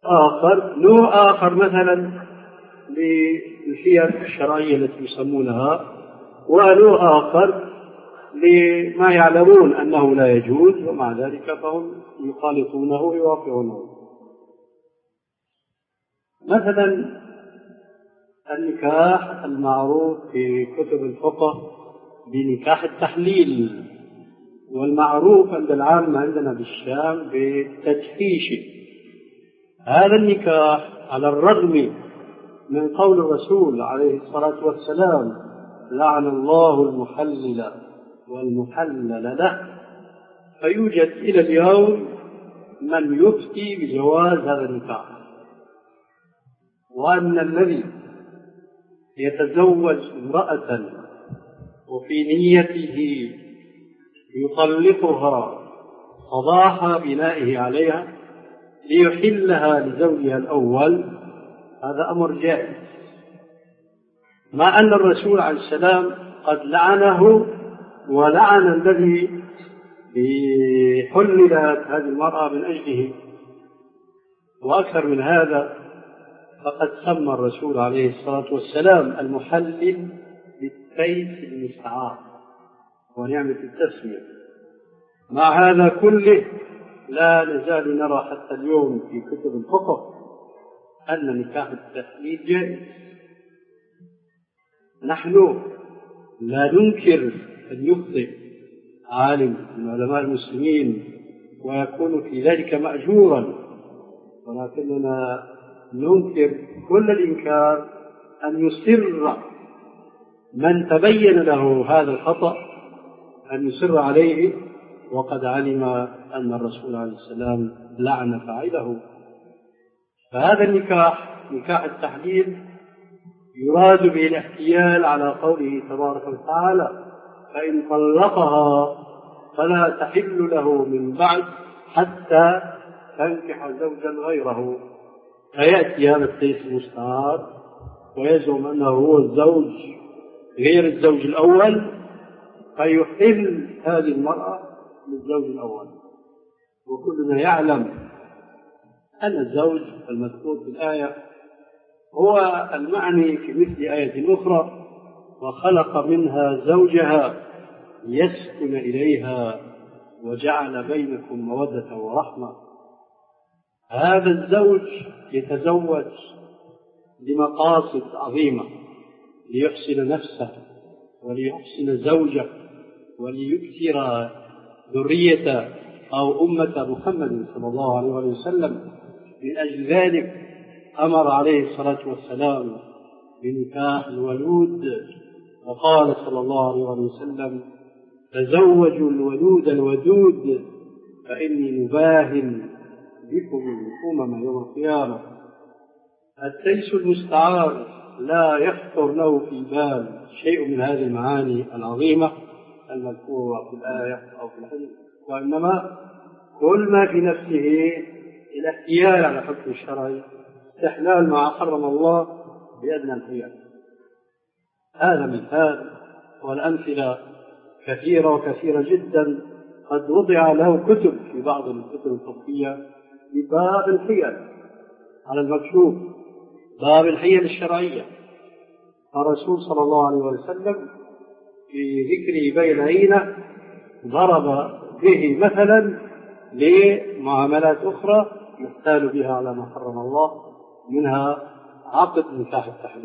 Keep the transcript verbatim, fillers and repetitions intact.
آخر، نوع آخر مثلا للحيل الشرعية التي يسمونها، ونوع آخر لما يعلمون أنه لا يجوز ومع ذلك فهم يخالطونه ويوافقونه. مثلا النكاح المعروف في كتب الفقه بنكاح التحليل، والمعروف عند العامة عندنا بالشام بالتجحيش. هذا النكاح على الرغم من قول الرسول عليه الصلاة والسلام لعن الله المحلل والمحلل له، فيوجد إلى اليوم من يفتي بجواز هذا النكاح، وأن الذي يتزوج امرأة وفي نيته يطلقها صباح بنائه عليها ليحلها لزوجها الأول، هذا أمر جائز، مع أن الرسول عليه السلام قد لعنه ولعن الذي حللت هذه المرأة من أجله. وأكثر من هذا، فقد سمى الرسول عليه الصلاة والسلام المحلل بالسيف المستعار ونعمة التسمية. مع هذا كله لا نزال نرى حتى اليوم في كتب الفقه أن نكاح التحليل جائز. نحن لا ننكر أن يخطئ عالم من علماء المسلمين ويكون في ذلك مأجورا، ولكننا ننكر كل الإنكار أن يصر من تبين له هذا الخطأ أن يصر عليه وقد علم أن الرسول عليه السلام لعن فاعله. فهذا النكاح نكاح التحليل يراد به الاحتيال على قوله تبارك وتعالى فإن طلقها فلا تحل له من بعد حتى تنكح زوجا غيره، فيأتي هذا السيف المستعار ويزعم أنه هو الزوج غير الزوج الأول، فيحل هذه المرأة للزوج الأول. وكلنا يعلم أن الزوج المذكور في الآية هو المعني في مثل آية أخرى وخلق منها زوجها يسكن إليها وجعل بينكم مودة ورحمة. هذا الزوج يتزوج لمقاصد عظيمة، ليحسن نفسه وليحسن زوجه وليكثر ذرية أو أمة محمد صلى الله عليه وسلم. من أجل ذلك أمر عليه الصلاة والسلام بنكاح الولود، وقال صلى الله عليه وسلم تزوجوا الولود الودود فإني مباهن بكم الأمم يوم القيامة. التيس المستعار لا يخطر له في بال شيء من هذه المعاني العظيمة المذكورة في الآية أو في الحديث، وإنما كل ما في نفسه الاحتيال على حكم الشرعي، استحلال ما حرم الله بأدنى الحيل. هذا مثال، والأمثلة كثيرة وكثيرة جدا. قد وضع له كتب في بعض الكتب الفقهية بباب الحيل على المكشوف، باب الحيل الشرعية. الرسول صلى الله عليه وسلم في ذكره بين عينه ضرب به مثلا لمعاملات أخرى يحتال بها على ما حرم الله، منها عقد نكاح التحليل.